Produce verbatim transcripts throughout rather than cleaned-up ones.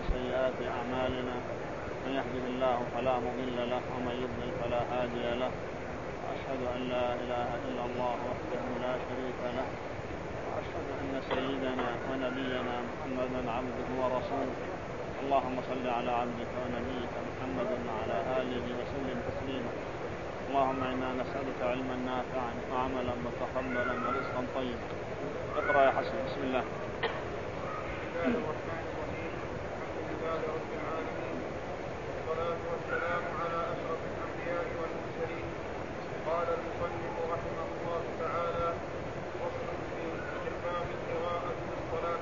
سيئات أعمالنا من يهده الله فلا مضل له ومن يضلل فلا هادي له وأشهد أن لا إله إلا الله وحده لا شريك له وأشهد أن سيدنا ونبينا محمدا عبده ورسوله اللهم صل على عبدك ونبيك محمد وعلى آله وسلم تسليما اللهم إنا نسألك علما نافعا وعملا متقبلا ورزقا طيبا. اقرأ يا حسن. بسم الله. بسم الله الرحمن الرحيم. الحمد لله رب العالمين والصلاة والسلام على أشرف الأنبياء والمرسلين. قال المصنف رحمه الله تعالى: فصل في استحباب القراءة في الصلاة.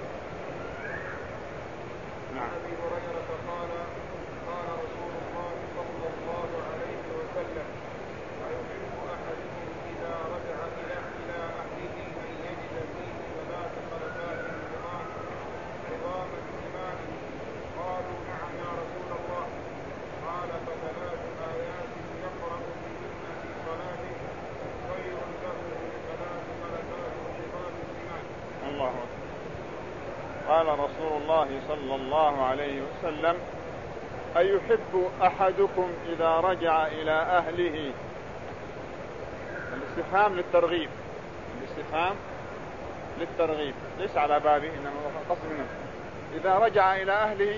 عن أبي هريرة قال: قال رسول الله صلى الله عليه وسلم: أيحب أحدكم إذا رجع إلى إلى أهله أن يجد فيه ثلاث خلفات عظام الإيمان؟ قالوا: نعم يا رسول الله. قال: فثلاث آيات يقرأ بهن في صلاته خير له من ثلاث خلفات عظام الإيمان. الله أكبر. قال رسول الله صلى الله عليه وسلم: أيحب أحدكم إذا رجع إلى أهله. الاستفهام للترغيب، الاستفهام للترغيب ليس على بابه إنما قصد منه. إذا رجع إلى أهله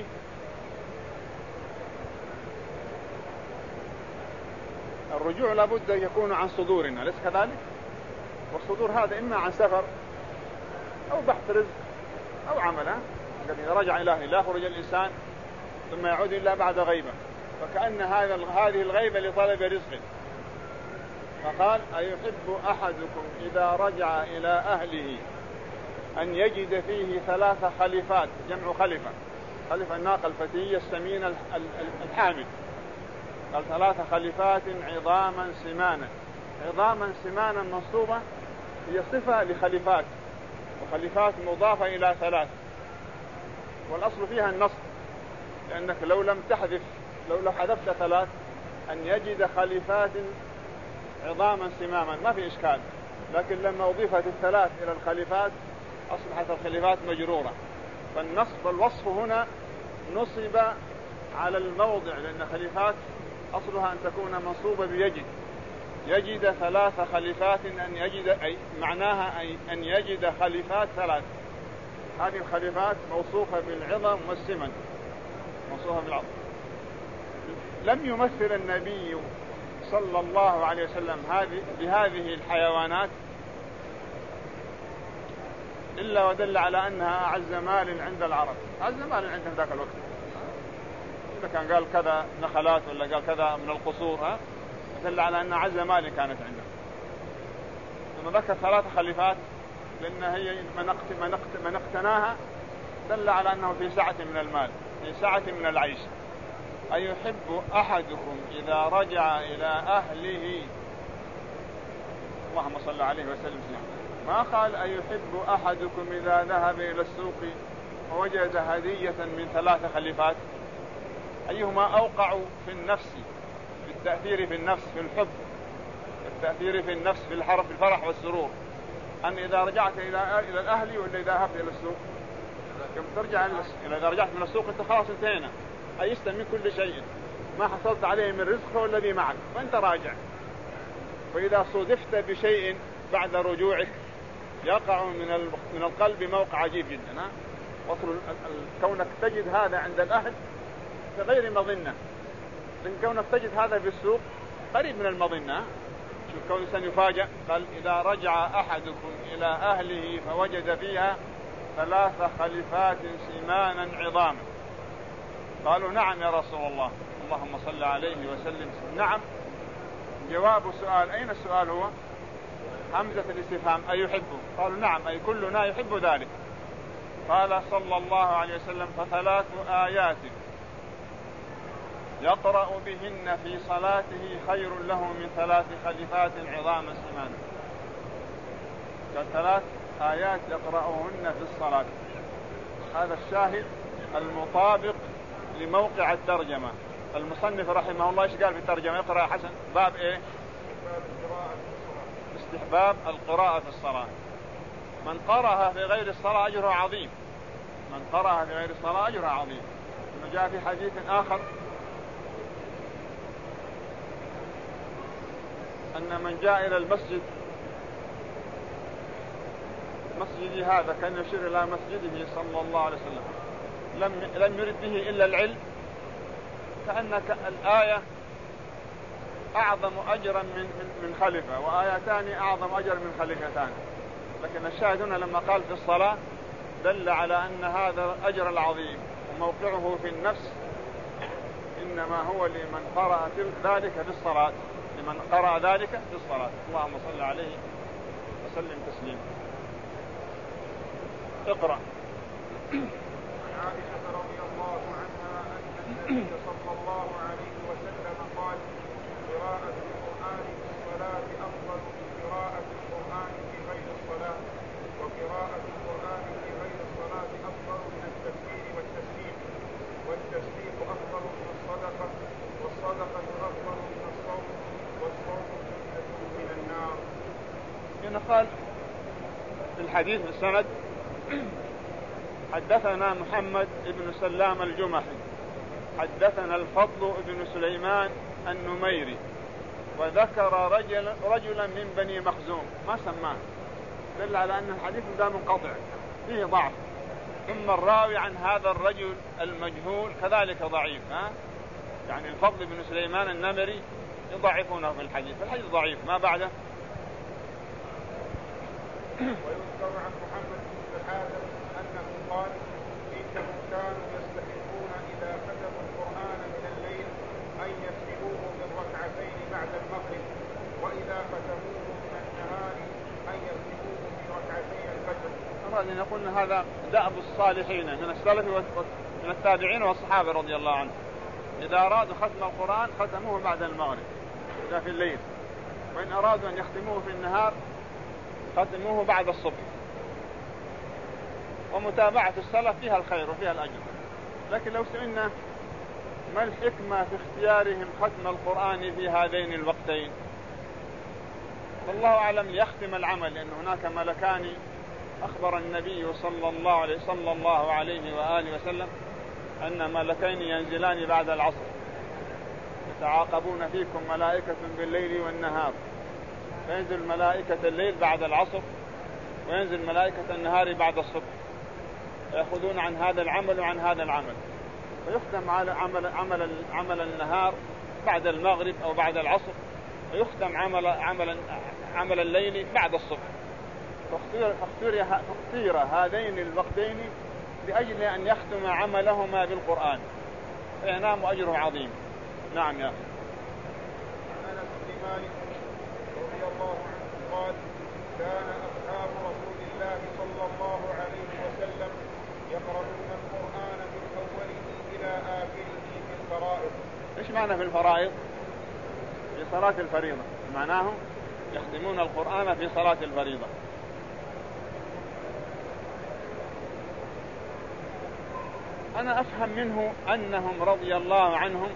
الرجوع لابد أن يكون عن صدورنا، ليس كذلك؟ والصدور هذا إما عن سفر أو بحث رزق أو عمله. إذا رجع إلى أهله لا يخرج الإنسان ثم يعود إلا بعد غيبة، فكأن هذا هذه الغيبة لطلب رزق. فقال: أيحب أحدكم إذا رجع إلى أهله أن يجد فيه ثلاث خليفات، جمع خليفة، خليفة الناقة الفتية السمينة الحامل. قال: ثلاث خليفات عظاما سمانا. عظاما سمانا منصوبة هي صفة لخليفات، وخليفات مضافة إلى ثلاث، والأصل فيها النصب، لأنك لو لم تحذف لو لو حذفت ثلاث أن يجد خليفات عظاما سماما ما في إشكال، لكن لما أضيفت الثلاث إلى الخليفات أصبحت الخليفات مجرورة. فالنصب الوصف هنا نصب على الموضع، لأن خليفات أصلها أن تكون منصوبة بيجد. يجد ثلاث خليفات أن يجد أي معناها أي أن يجد خليفات ثلاث. هذه الخليفات موصوفة بالعظم والسمن، موصوفة بالعظم. لم يمثل النبي صلى الله عليه وسلم هذه بهذه الحيوانات إلا ودل على أنها أعز مال عند العرب، أعز مال عندهم ذاك الوقت. إذا كان قال كذا نخلات ولا قال كذا من القصور، ها دل على أن أعز مال كانت عندهم. ثم ذكر ثلاث خليفات لأن هي من اقتناها دل على أنه في سعة من المال، في سعة من العيش. أيحب أحدكم إذا رجع إلى أهله، اللهم صل عليه وسلم، ما قال أيحب أحدكم إذا ذهب إلى السوق ووجد هدية من ثلاث خليفات. أيهما أوقع في النفس، في التأثير في النفس، في الحب، التأثير في النفس، في الحرف، في الفرح والسرور، أن إذا رجعت إلى إلى الأهل ولا إذا ذهبت إلى السوق؟ يوم ترجع إذا رجعت من السوق أنت خلاص انتهينا، أيست من كل شيء، ما حصلت عليه من رزق والذي معك وأنت راجع. وإذا صدفت بشيء بعد رجوعك يقع من من القلب موقع عجيب جدا. وصل كونك تجد هذا عند الأهل بغير مظنة، لكن كونك تجد هذا في السوق قريب من المظنة. شوف كون الإنسان يفاجأ. قال: إذا رجع أحدكم إلى أهله فوجد فيها ثلاث خليفات سمانا عظاما. قالوا: نعم يا رسول الله. اللهم صل عليه وسلم. نعم جواب سؤال. أين السؤال؟ هو همزة الاستفهام. أيحبه؟ قالوا: نعم، أي كلنا يحب ذلك. قال صلى الله عليه وسلم: فثلاث آيات يقرأ بهن في صلاته خير له من ثلاث خليفات عظام سمان. ثلاث آيات يقرأهن في الصلاة. هذا الشاهد المطابق لموقع الترجمة. المصنف رحمه الله ايش قال في الترجمة؟ يقرأ يا حسن باب ايه؟ استحباب القراءة في الصلاة. من قرأها في غير الصلاة أجرها عظيم، من قرأها في غير الصلاة أجرها عظيم. وجاء في حديث آخر أن من جاء إلى المسجد مسجدي هذا كان يشير إلى مسجده صلى الله عليه وسلم لم لم يرد به إلا العلم كأنك الآية أعظم أجرا من من من خلفة وآيتان أعظم أجرا من خلفتان. لكن الشاهد هنا لما قال في الصلاة دل على أن هذا الأجر العظيم وموقعه في النفس إنما هو لمن قرأ ذلك في الصلاة لمن قرأ ذلك في الصلاة. اللهم صل عليه وسلم تسليما. اقرأ. عائشة رضي الله عنها أن النبي صلى الله عليه وسلم قال قراءة القرآن في الصلاة أفضل من قراءة القرآن في غير الصلاة وقراءة القرآن في غير الصلاة أفضل من التكبير والتسبيح والتسبيح أفضل من الصدقة والصدقة أفضل من الصوم والصوم جنة من النار. هنا قال في الحديث السند حدثنا محمد بن سلام الجمحي حدثنا الفضل بن سليمان النميري وذكر رجل رجلا من بني مخزوم ما سماه دل على أن الحديث ده منقطع فيه ضعف. ثم الراوي عن هذا الرجل المجهول كذلك ضعيف ها؟ يعني الفضل بن سليمان النمري يضعفونه في الحديث الحديث ضعيف ما بعده. ويذكر عن محمد بن الحارث أنه قال إنهم كانوا يستحبون إذا ختموا القرآن من الليل أن يسجدوه من ركعتين بعد المغرب وإذا ختموه من النهار أن يسجدوه في ركعتي الفجر. أراد أن يقول هذا دأب الصالحين من السلف من التابعين والصحابة رضي الله عنهم إذا أرادوا ختم القرآن ختموه بعد المغرب إذا في الليل وإن أرادوا أن يختموه في النهار ختموه بعد الصبح. ومتابعة السلف فيها الخير وفيها الأجر. لكن لو سئلنا ما الحكمة في اختيارهم ختم القرآن في هذين الوقتين والله أعلم يختم العمل لأن هناك ملكان أخبر النبي صلى الله عليه صلى الله عليه وآله وسلم أن ملكين ينزلان بعد العصر يتعاقبون فيكم ملائكة بالليل والنهار فينزل ملائكة الليل بعد العصر وينزل ملائكة النهار بعد الصبح يأخذون عن هذا العمل وعن هذا العمل ويختم على عمل, عمل, عمل النهار بعد المغرب أو بعد العصر ويختم عمل, عمل, عمل الليل بعد الصبح. فاختير, فاختير هذين الوقتين لأجل أن يختم عملهما بالقرآن فينام أجره عظيم. نعم يا أخي. أنس بن مالك رضي الله عنه قال كان أصحاب رسول الله صلى الله عليه وسلم يقرؤون القرآن من أوله إلى آخره في الفرائض. إيش معنى في الفرائض؟ في صلاة الفريضة معناه يختمون القرآن في صلاة الفريضة. أنا أفهم منه أنهم رضي الله عنهم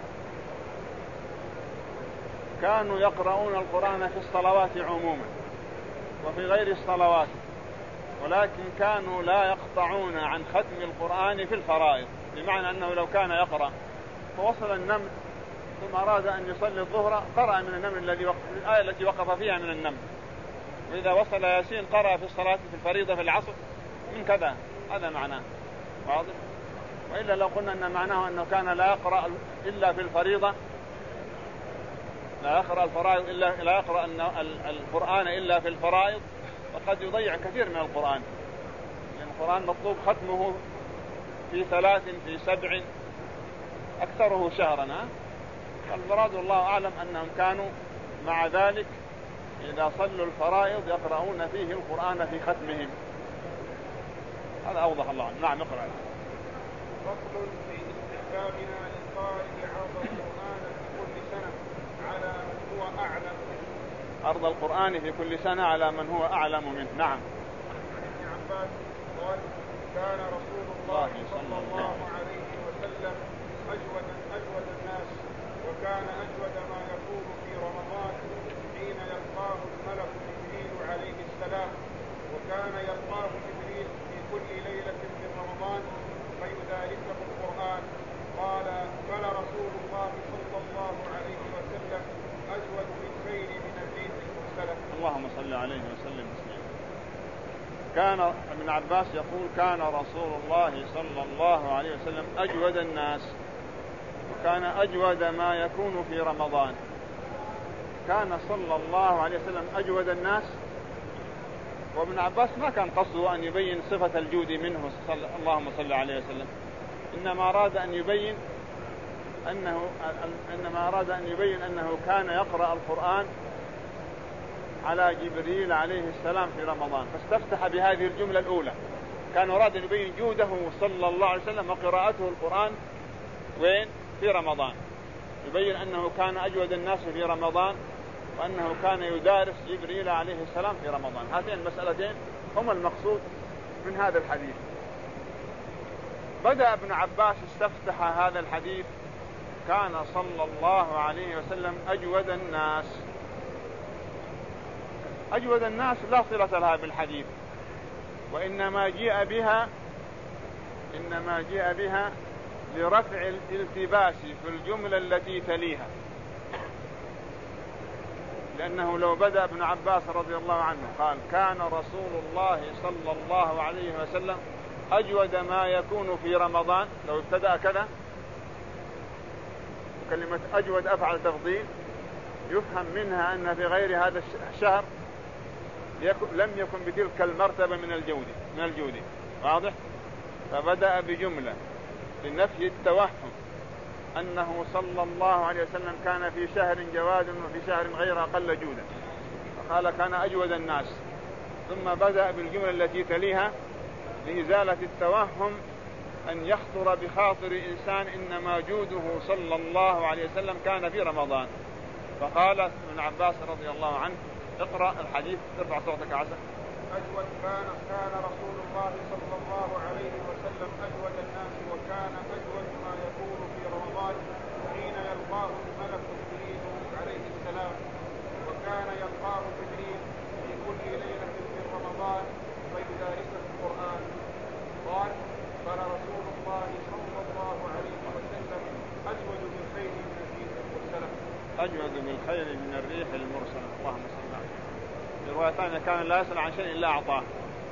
كانوا يقرؤون القرآن في الصلوات عموما وفي غير الصلوات ولكن كانوا لا يقطعون عن ختم القرآن في الفرائض بمعنى أنه لو كان يقرأ فوصل النمل ثم أراد أن يصلي الظهر قرأ من النمل الذي وقف الآية التي وقف فيها من النمل وإذا وصل ياسين قرأ في الصلاة في الفريضة في العصر من كذا. هذا معناه واضح. وإلا لو قلنا أن معناه أنه كان لا يقرأ إلا في الفريضة لا يقرأ الفرائض إلا لا يقرأ القرآن إلا في الفرائض فقد يضيع كثير من القرآن لأن القرآن مطلوب ختمه في ثلاث في سبع أكثره شهرا. فالمراد الله أعلم أنهم كانوا مع ذلك إذا صلوا الفرائض يقرؤون فيه القرآن في ختمهم. هذا أوضح الله. نعم اقرأ. فصل في استحبابنا للقارئ عرض القرآن في كل سنة على من هو أعلم منه. عرض القرآن في كل سنة على من هو أعلم منه. نعم. ابن عباس قال كان رسول الله صلى الله عليه وسلم أجود أجود الناس وكان أجود ما يكون في رمضان حين يلقاه الملك جبريل عليه السلام وكان يلقاه جبريل في كل ليلة من رمضان فيدارسه القرآن عليه وسلم تسليما. كان ابن عباس يقول كان رسول الله صلى الله عليه وسلم أجود الناس، وكان أجود ما يكون في رمضان. كان صلى الله عليه وسلم أجود الناس، وابن عباس ما كان قصده أن يبين صفة الجود منه صلى اللهم صل عليه وسلم، إنما أراد أن يبين أنه إنما أراد أن يبين أنه كان يقرأ القرآن على جبريل عليه السلام في رمضان، فاستفتح بهذه الجملة الأولى. كان أراد أن يبين جوده صلى الله عليه وسلم وقراءته القرآن وين؟ في رمضان، يبين أنه كان أجود الناس في رمضان، وأنه كان يدارس جبريل عليه السلام في رمضان. هاتين المسألتين هما المقصود من هذا الحديث. بدأ ابن عباس استفتح هذا الحديث كان صلى الله عليه وسلم أجود الناس. أجود الناس لا صلة لها بالحديث، وإنما جاء بها إنما جاء بها لرفع الالتباس في الجملة التي تليها، لأنه لو بدأ ابن عباس رضي الله عنه قال كان رسول الله صلى الله عليه وسلم أجود ما يكون في رمضان، لو ابتدأ كذا كلمة أجود أفعل تفضيل، يفهم منها أن في غير هذا الشهر لم يكن بتلك المرتبة من الجود من الجود واضح. فبدأ بجملة لنفي التوهم أنه صلى الله عليه وسلم كان في شهر جواد وفي شهر غير أقل جودا، فقال كان أجود الناس، ثم بدأ بالجملة التي تليها لإزالة التوهم أن يخطر بخاطر إنسان إنما جوده صلى الله عليه وسلم كان في رمضان. فقال ابن عباس رضي الله عنه اقرأ الحديث، ارفع صوتك عسى. أجود كان كان رسول الله صلى الله عليه وسلم أجود الناس، وكان أجود ما يكون في رمضان حين يلقاه الملك جبريل عليه السلام، وكان يلقاه جبريل في كل ليلة من رمضان فيدارسه القرآن. قال قال رسول الله صلى الله عليه وسلم أجود بالخير من الريح المرسلة. أجود بالخير من الريح المرسلة. اللهم صل على في رواية ثانية كان لا يسأل عن شيء إلا أعطاه.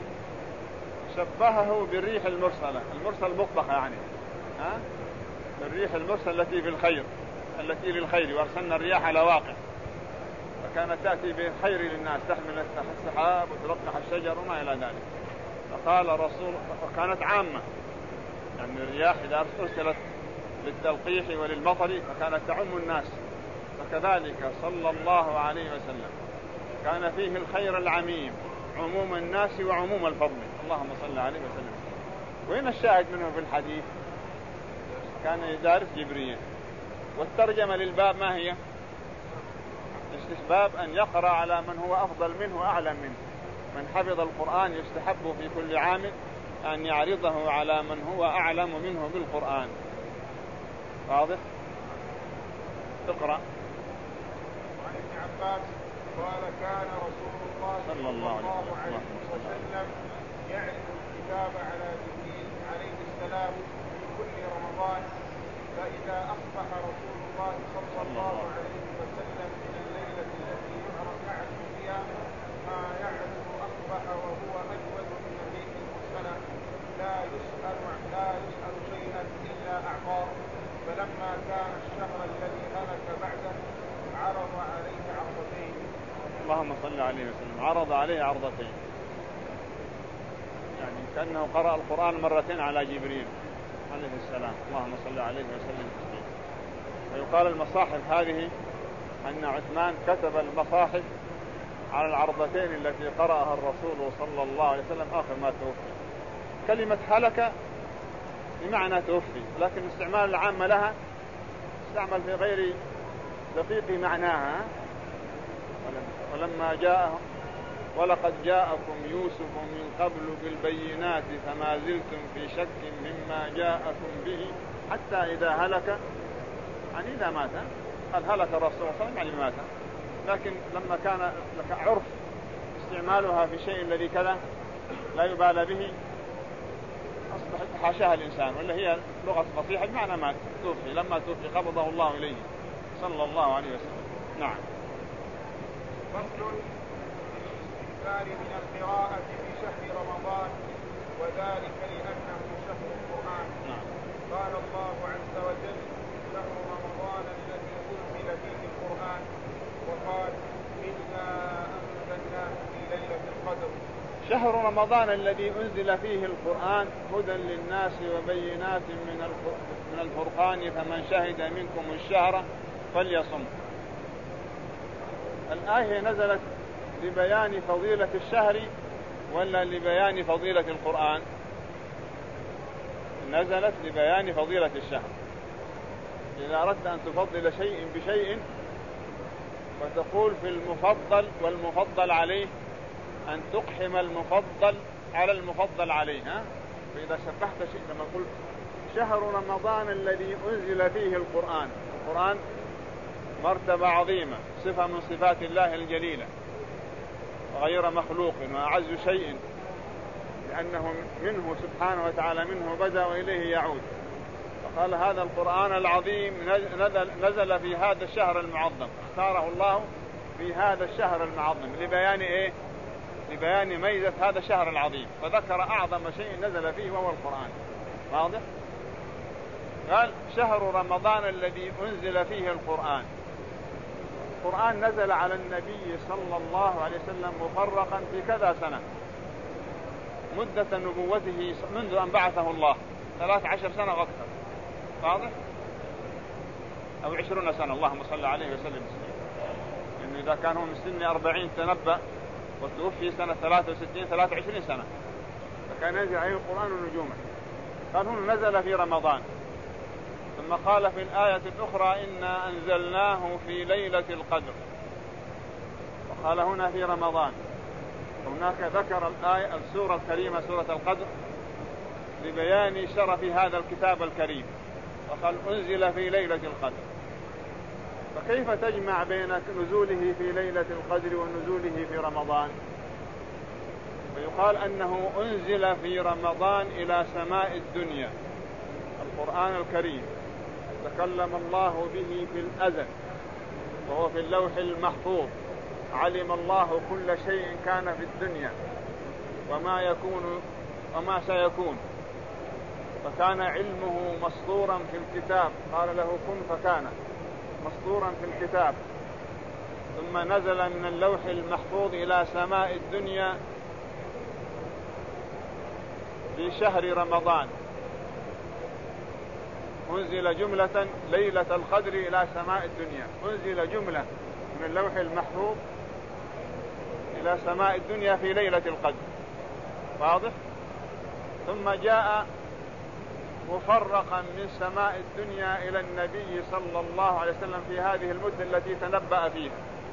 شبهه بالريح المرسلة، المرسل مطلقة يعني ها؟ الريح المرسلة التي في الخير، التي للخير، وارسلنا الرياح على واقع، فكانت تأتي بالخير للناس، تحمل السحاب وتلقح الشجر وما إلى ذلك. فقال رسول وكانت عامة، يعني الرياح إذا أرسلت للتلقيح وللمطر فكانت تعم الناس، فكذلك صلى الله عليه وسلم كان فيه الخير العميم، عموم الناس وعموم الفضل. اللهم صل عليه وسلم. وين الشاهد منه في الحديث؟ كان يدارس جبريل. والترجمة للباب ما هي؟ استحباب أن يقرأ على من هو أفضل منه وأعلم منه. من حفظ القرآن يستحب في كل عام أن يعرضه على من هو أعلم منه بالقرآن. واضح؟ اقرأ. عن ابن عباس قال كان رسول الله صلى الله عليه وسلم يعرض الكتاب على جبريل عليه السلام في كل رمضان، فإذا أصبح رسول الله صلى الله عليه وسلم من الليلة التي يعرف يعرف فيها ما يعرف أصبح وهو أجود من الريح المرسلة، لا يسأل لا يسأل شيئا إلا أعطاه. فلما كان الشهر الذي هلك بعده عرض عليه عرضتين. اللهم صل عليه وسلم. عرض عليه عرضتين، يعني كأنه قرأ القرآن مرتين على جبريل عليه السلام. اللهم صل عليه وسلم. ويقال المصاحف هذه أن عثمان كتب المصاحف على العرضتين التي قرأها الرسول صلى الله عليه وسلم آخر ما توفي. كلمة هلك بمعنى توفي، لكن استعمال العامة لها استعمل في غير دقيق معناها. ولما جاءهم ولقد جاءكم يوسف من قبل بالبينات فما زلتم في شك مما جاءكم به حتى إذا هلك، يعني إذا مات. قد هلك الرسول صلى الله عليه وسلم يعني مات، لكن لما كان لك عرف استعمالها في شيء الذي كذا لا يبالى به أصبحت حاشاها الإنسان، ولا هي لغة فصيحة بمعنى ما توفي. لما توفي قبضه الله إليه صلى الله عليه وسلم. نعم. فصل الاستكثار من القراءة في شهر رمضان، وذلك لأنه شهر القرآن. قال الله عز وجل: شهر رمضان الذي أنزل فيه القرآن، وقال: إنا أنزلناه في ليلة القدر. شهر رمضان الذي أنزل فيه القرآن هدى للناس وبينات من الفرقان فمن شهد منكم الشهر فليصم. الآية نزلت لبيان فضيلة الشهر ولا لبيان فضيلة القرآن؟ نزلت لبيان فضيلة الشهر. إذا أردت أن تفضل شيء بشيء فتقول في المفضل والمفضل عليه أن تقحم المفضل على المفضل عليه. ها؟ فإذا شبهت شيء لما قلت شهر رمضان الذي أنزل فيه القرآن، القرآن مرتبة عظيمة، صفة من صفات الله الجليلة غير مخلوق وأعز شيء، لأنه منه سبحانه وتعالى، منه بدأ وإليه يعود. فقال هذا القرآن العظيم نزل في هذا الشهر المعظم، اختاره الله في هذا الشهر المعظم لبيان إيه؟ لبيان ميزة هذا الشهر العظيم، فذكر أعظم شيء نزل فيه وهو القرآن. واضح؟ قال شهر رمضان الذي أنزل فيه القرآن. القرآن نزل على النبي صلى الله عليه وسلم مفرقا في كذا سنة، مدة نبوته منذ أن بعثه الله ثلاث عشر سنة وأكثر. واضح؟ أو عشرون سنة، اللهم صل عليه وسلم. إنه إذا كان هو من سن أربعين تنبأ وتوفي سنة ثلاثة وستين ثلاثة وعشرين سنة، فكان ينزل عليه القرآن نجوما. قال هنا نزل في رمضان، ثم قال في الآية الأخرى إنا أنزلناه في ليلة القدر، وقال هنا في رمضان. هناك ذكر الآية السورة الكريمة سورة القدر لبيان شرف هذا الكتاب الكريم، وقال أنزل في ليلة القدر. فكيف تجمع بين نزوله في ليلة القدر ونزوله في رمضان؟ فيقال أنه أنزل في رمضان إلى سماء الدنيا. القرآن الكريم تكلم الله به في الأزل وهو في اللوح المحفوظ، علم الله كل شيء كان في الدنيا وما يكون وما سيكون، فكان علمه مسطورا في الكتاب، قال له كن فكان، مسطورا في الكتاب. ثم نزل من اللوح المحفوظ إلى سماء الدنيا في شهر رمضان، أنزل جملة ليلة القدر إلى سماء الدنيا، أنزل جملة من اللوح المحفوظ إلى سماء الدنيا في ليلة القدر. واضح؟ ثم جاء مفرقا من سماء الدنيا إلى النبي صلى الله عليه وسلم في هذه المدة التي تنبأ فيها.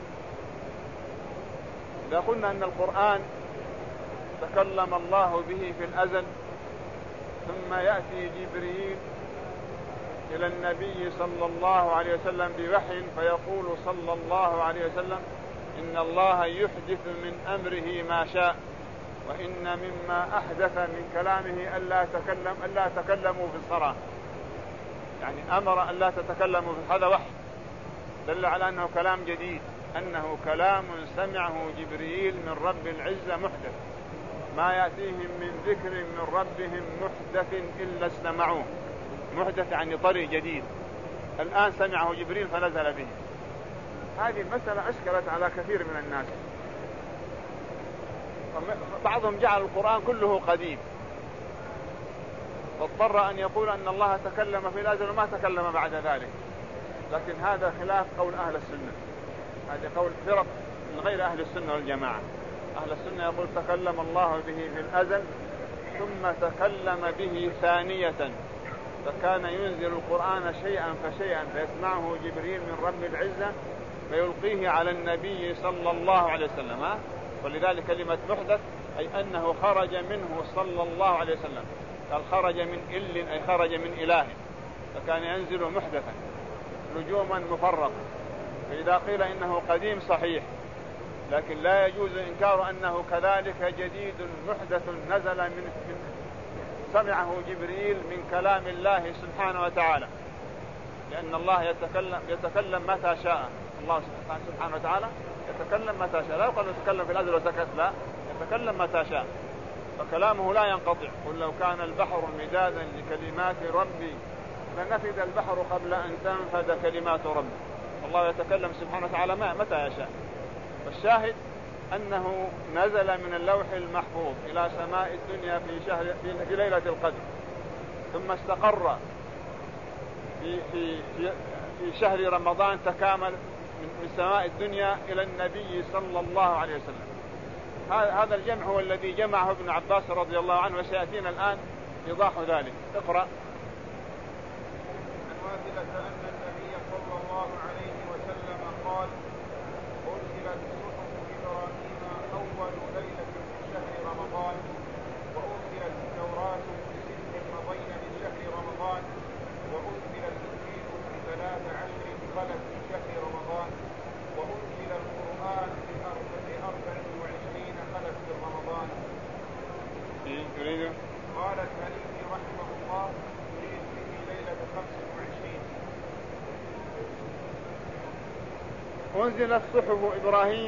إذا قلنا أن القرآن تكلم الله به في الأزل، ثم يأتي جبريل إلى النبي صلى الله عليه وسلم بوحي فيقول صلى الله عليه وسلم إن الله يحدث من أمره ما شاء، وإن مما أحدث من كلامه ألا تكلم ألا تكلموا في الصلاة، يعني أمر ألا تتكلموا في، هذا وحي دل على أنه كلام جديد، أنه كلام سمعه جبريل من رب العزة محدث، ما يأتيهم من ذكر من ربهم محدث إلا استمعوه. محدث يعني طري جديد، الآن سمعه جبريل فنزل به. هذه المسألة أشكلت على كثير من الناس، بعضهم جعل القرآن كله قديم، فاضطر أن يقول أن الله تكلم في الأزل وما تكلم بعد ذلك، لكن هذا خلاف قول أهل السنة، هذا قول فرق من غير أهل السنة والجماعة. أهل السنة يقول تكلم الله به في الأزل ثم تكلم به ثانية، فكان ينزل القرآن شيئا فشيئا فيسمعه جبريل من رب العزة فيلقيه على النبي صلى الله عليه وسلم. ولذلك كلمة محدث أي أنه خرج منه صلى الله عليه وسلم، قال خرج من إل أي خرج من إله، فكان ينزل محدثا نجوما مفرقة. فإذا قيل إنه قديم صحيح، لكن لا يجوز إنكار أنه كذلك جديد محدث نزل من, من سمعه جبريل من كلام الله سبحانه وتعالى، لأن الله يتكلم, يتكلم متى شاء. الله سبحانه وتعالى يتكلم متى شاء، لا يقول يتكلم في الأزل وسكت، لا، يتكلم متى شاء، فكلامه لا ينقطع. قل لو كان البحر مدادا لكلمات ربي لنفد البحر قبل أن تنفد كلمات ربي. الله يتكلم سبحانه وتعالى متى يشاء. والشاهد أنه نزل من اللوح المحفوظ إلى سماء الدنيا في شهر في ليلة القدر، ثم استقر في في في, في شهر رمضان تكامل من سماء الدنيا إلى النبي صلى الله عليه وسلم. هذا الجمع هو الذي جمعه ابن عباس رضي الله عنه، وسيأتينا الآن إيضاح ذلك. اقرأ. واثلة أن النبي صلى الله عليه وسلم قال: أرسلت صحف إبراهيم أول ليلة من شهر رمضان، وأرسلت التوراة بست مضين من شهر رمضان، وأرسل الإنجيل بثلاث عشر خلت من شهر رمضان، وأرسل القرآن بأربع وعشرين خلت من رمضان. قال الحليمي رحمه الله: يريد به ليلة خمس وعشرين. أنزلت صحف إبراهيم.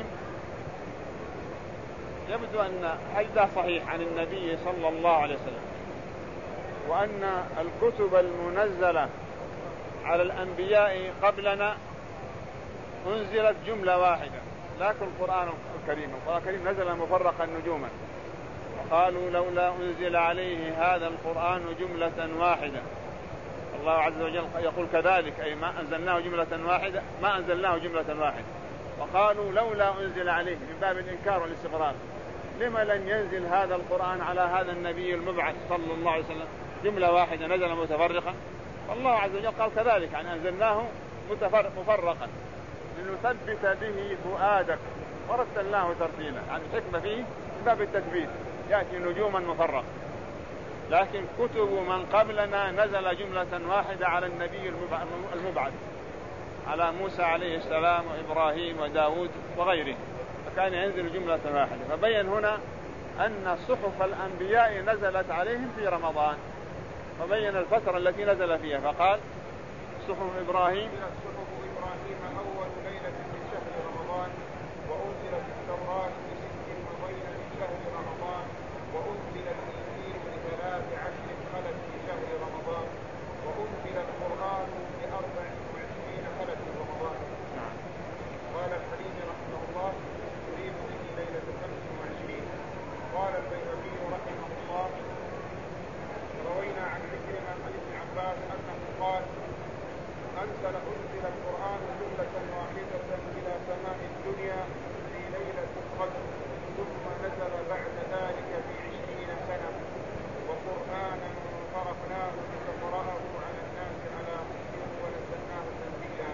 يبدو أن هذا صحيح عن النبي صلى الله عليه وسلم، وأن الكتب المنزلة على الأنبياء قبلنا أنزلت جملة واحدة، لكن القرآن الكريم القرآن الكريم نزل مفرقا نجوما، وقالوا لولا أنزل عليه هذا القرآن جملة واحدة. الله عز وجل يقول كذلك، أي ما أنزلناه جملة واحدة ما أنزلناه جملة واحدة. وقالوا لولا أنزل عليه، من باب الإنكار والاستغراب، لما لن ينزل هذا القرآن على هذا النبي المبعث صلى الله عليه وسلم جملة واحدة نزل متفرقا. والله عز وجل قال كذلك، يعني أنزلناه مفرقا لنثبت به فؤادك ورتلناه ترتيلا. يعني الحكمة فيه من باب التثبيت، يأتي نجوما مفرقة. لكن كتب من قبلنا نزل جملة واحدة على النبي المبعث، على موسى عليه السلام وإبراهيم وداود وغيره، فكان ينزل جملة واحدة. فبين هنا أن صحف الأنبياء نزلت عليهم في رمضان، فبين الفترة التي نزل فيها، فقال صحف إبراهيم صحف إبراهيم أول ليلة من شهر رمضان، وأنزلت التوراة بست مضين من شهر رمضان، وأنزل الإنجيل بثلاث عشر خلت في شهر رمضان، وأنزل القرآن بأربع وعشرين خلت في رمضان. قال الحليمي رحمه الله: يريد به ليلة خمس وعشرين. قال البيهقي رحمه الله: روينا عن عكرمة عن ابن عباس أنه قال: أنزل أنزل القرآن جملة واحدة إلى سماء الدنيا في ليلة القدر، ثم نزل بعد ذلك بعشرين سنة، وقرآنا فرقناه لتقرأه على الناس على مكث ونزلناه تنزيلا.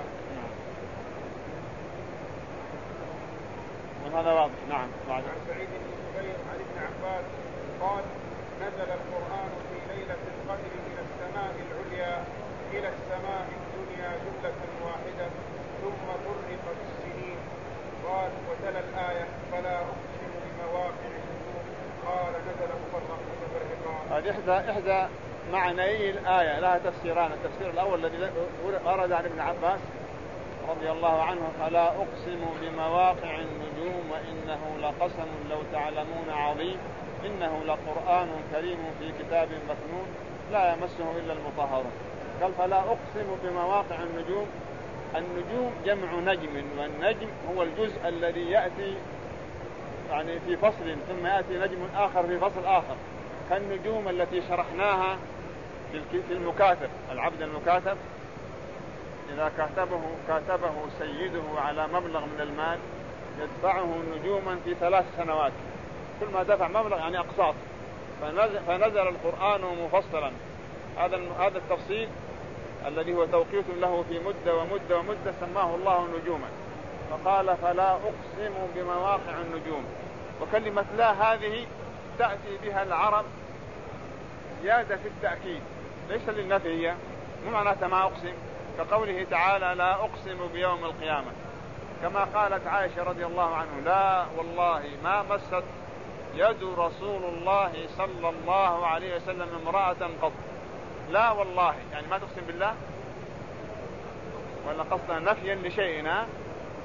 وهذا واضح. نعم. عن سعيد بن جبير عن ابن عباس قال: نزل القرآن في ليلة القدر من السماء العليا إلى السماء الدنيا جملة واحدة، ثم فرقت السنين. قال: وتلا الآية: فلا أقسم بمواقع النجوم. قال: نزل مفرقا متفرقا. هذه إحدى إحدى معنيي الآية، لها تفسيران. التفسير الأول الذي ورد عن ابن عباس رضي الله عنه: فلا أقسم بمواقع النجوم وإنه لقسم لو تعلمون عظيم، إنه لقرآن كريم في كتاب مكنون لا يمسه إلا المطهرون. قال: فلا أقسم بمواقع النجوم. النجوم جمع نجم، والنجم هو الجزء الذي يأتي يعني في فصل ثم يأتي نجم آخر في فصل آخر، كالنجوم التي شرحناها في المكاتب. العبد المكاتب إذا كاتبه كاتبه سيده على مبلغ من المال يدفعه نجوما في ثلاث سنوات، كل ما دفع مبلغ يعني أقساط. فنزل, فنزل القرآن مفصلا هذا هذا التفصيل الذي هو توقيت له في مدة ومدة ومدة، سماه الله نجوما، فقال: فلا أقسم بمواقع النجوم. وكلمة لا هذه تأتي بها العرب زيادة في التأكيد، ليس للنفي، هي مو معناتها ما أقسم، كقوله تعالى: لا أقسم بيوم القيامة، كما قالت عائشة رضي الله عنه: لا والله ما مست يد رسول الله صلى الله عليه وسلم امرأة قط. لا والله يعني ما تقسم بالله، ولا قصدها نفيا لشيئنا،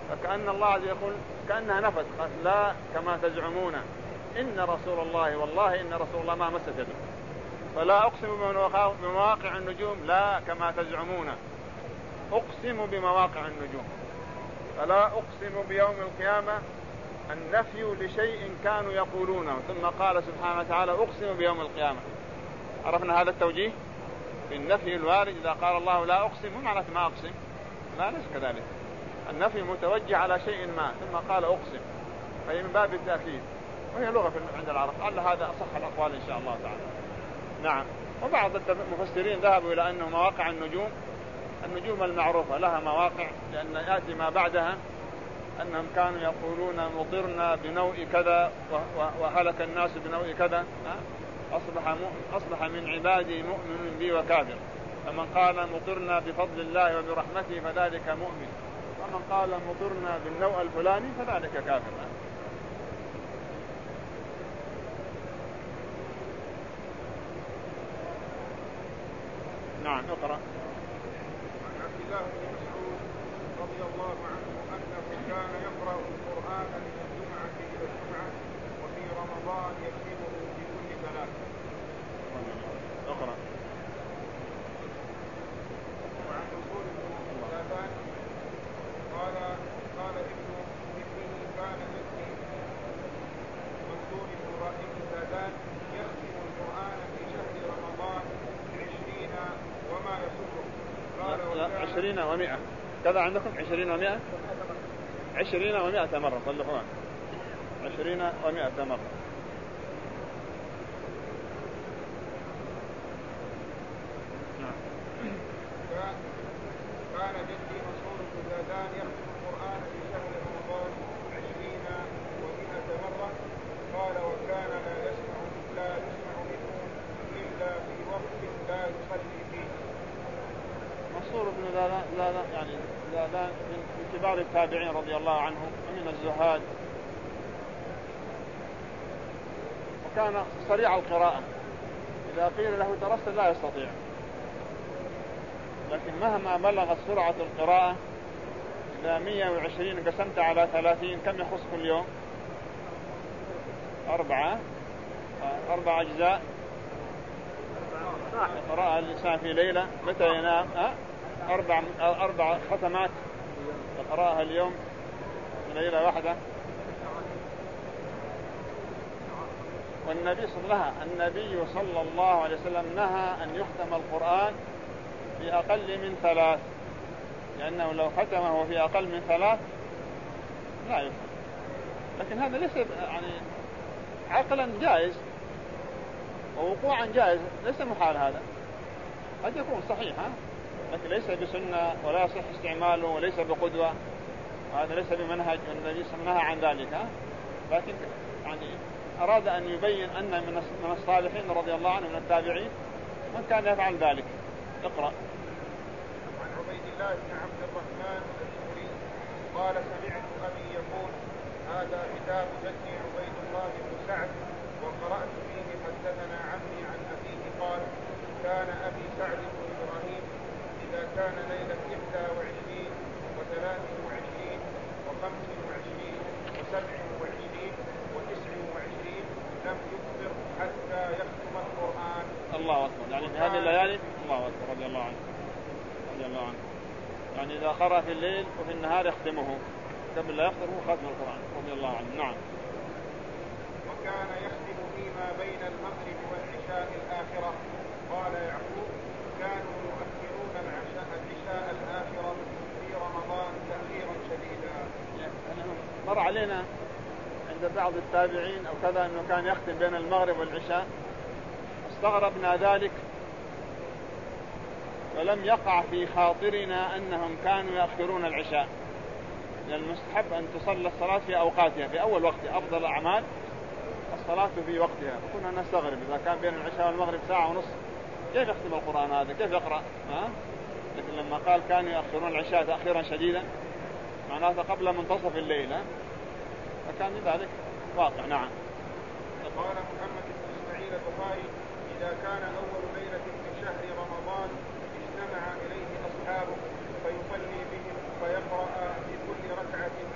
فكأن الله عز وجل يقول كأنها نفت، قال لا كما تزعمون إن رسول الله والله إن رسول الله ما مست يده. فلا أقسم بمواقع النجوم لا كما تزعمون، أقسم بمواقع النجوم. فلا أقسم بيوم القيامة النفي لشيء كانوا يقولونه، ثم قال سبحانه وتعالى أقسم بيوم القيامة. عرفنا هذا التوجيه في النفي الوارد. إذا قال الله لا أقسم مو معناته ما أقسم، لا ليس كذلك، النفي متوجه على شيء ما ثم قال أقسم، فهي من باب التأكيد، وهي لغة عند العرب. قال هذا أصح الأقوال إن شاء الله تعالى. نعم. وبعض المفسرين ذهبوا إلى أنه مواقع النجوم النجوم المعروفة لها مواقع، لأن يأتي ما بعدها أنهم كانوا يقولون مطرنا بنوء كذا وهلك الناس بنوء كذا، أصبح, أصبح من عبادي مؤمن بي وكافر، فمن قال مطرنا بفضل الله وبرحمته فذلك مؤمن، ومن قال مطرنا بالنوء الفلاني فذلك كافر. نعم اقرأ. عن عبد الله بن مسعود رضي الله عنه أنه كان يقرأ القرآن من الجمعة إلى الجمعة وفي رمضان يختمه في كل ثلاث. اقرأ. وعن رسول الله قال قال ابن ابنه كان يأتي منصور بن زادان يختم القرآن في شهر رمضان عشرين وما يسره. قال عشرين ومائة كذا عندكم عشرين ومائة عشرين ومائة مرة صلحوها عشرين ومائة مرة. كان جدي مسعود بن زادان يختم القرآن في شهر رمضان عشرين ومائة مرة. قال وكان لا يسمع لا يسمع منه إلا في وقت لا يصلي فيه. مسعود بن زادان يعني زادان من كبار التابعين رضي الله عنهم ومن الزهاد، وكان سريع القراءة، إذا قيل له ترسل لا يستطيع، لكن مهما بلغت سرعة القراءة إذا مئة وعشرين قسمت على ثلاثين كم يخص كل يوم؟ أربعة أربع أجزاء. قراءة الإنسان في ليلة متى ينام؟ أه؟ أربع أربع ختمات قراءة اليوم في ليلة واحدة. والنبي صلى الله النبي صلى الله عليه وسلم نهى أن يختم القرآن في أقل من ثلاث، لأنه لو ختمه في أقل من ثلاث لا يختم. لكن هذا ليس يعني عقلا جائز ووقوعا جائز، ليس محال، هذا قد يكون صحيحا لكن ليس بسنة ولا يصح استعماله وليس بقدوة، وهذا ليس بمنهج، والنبي صلى الله عليه وسلم نهى عن ذلك. لكن يعني أراد أن يبين أن من الصالحين رضي الله عنهم من التابعين من كان يفعل ذلك. اقرأ. عن عبيد الله بن عبد الرحمن الزهري قال سمعت أبي يقول هذا كتاب جدي عبيد الله بن سعد وقرأت فيه حدثنا عمي عن أبيه قال كان أبي سعد بن إبراهيم إذا كان ليلة إحدى وعشرين وثلاث وعشرين وخمس وعشرين وسبع وعشرين وتسع وعشرين لم يكثر حتى يختم القرآن. الله أكبر. يعني في هذه الليالي الله أكبر رضي الله عنه رضي الله عنه يعني إذا قرأ في الليل وفي النهار يختمه قبل لا يختمه ختم القرآن رضي الله عنه. نعم. وكان يختم فيما بين المغرب والعشاء الآخرة. قال يعقوب كانوا يؤخرون العشاء العشاء الآخرة في رمضان تأخيرا شديدا. مر علينا عند بعض التابعين أو كذا أنه كان يختم بين المغرب والعشاء، استغربنا ذلك ولم يقع في خاطرنا أنهم كانوا يأخرون العشاء، لأن المستحب أن تصلى الصلاة في أوقاتها في أول وقت، أفضل الأعمال الصلاة في وقتها. فكنا نستغرب إذا كان بين العشاء والمغرب ساعة ونصف كيف يختم القرآن هذا، كيف يقرأ؟ ها؟ لكن لما قال كانوا يأخرون العشاء تأخيرا شديدا معناته قبل منتصف الليل، فكان ذلك واقع. نعم. قال محمد بن إسماعيل البخاري إذا كان أول ليلة من شهر رمضان اجتمع إليه أصحابه فيصلي بهم فيقرأ في كل ركعة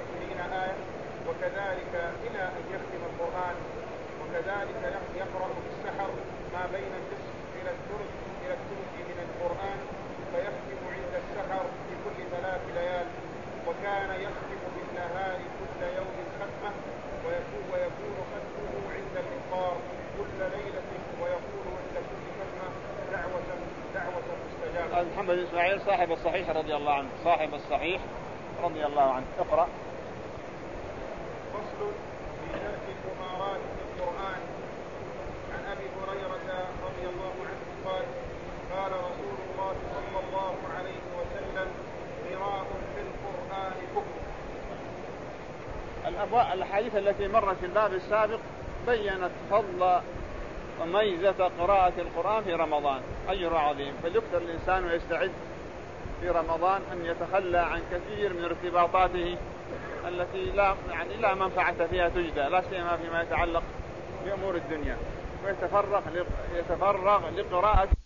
محمد بن إسماعيل صاحب الصحيح رضي الله عنه، صاحب الصحيح رضي الله عنه. اقرأ. فصل في ترك المهارات في القرآن. عن أبي هريرة رضي الله عنه قال قال رسول الله صلى الله عليه وسلم قراءة في القرآن كفر. الحديث التي مرت في الباب السابق بيّنت فضل وميزة قراءة القرآن في رمضان، أجر عظيم، فليكثر الإنسان ويستعد في رمضان أن يتخلى عن كثير من ارتباطاته التي لا يعني لا منفعة فيها تجدى، لا سيما فيما يتعلق بأمور الدنيا، ويتفرغ يتفرغ لقراءة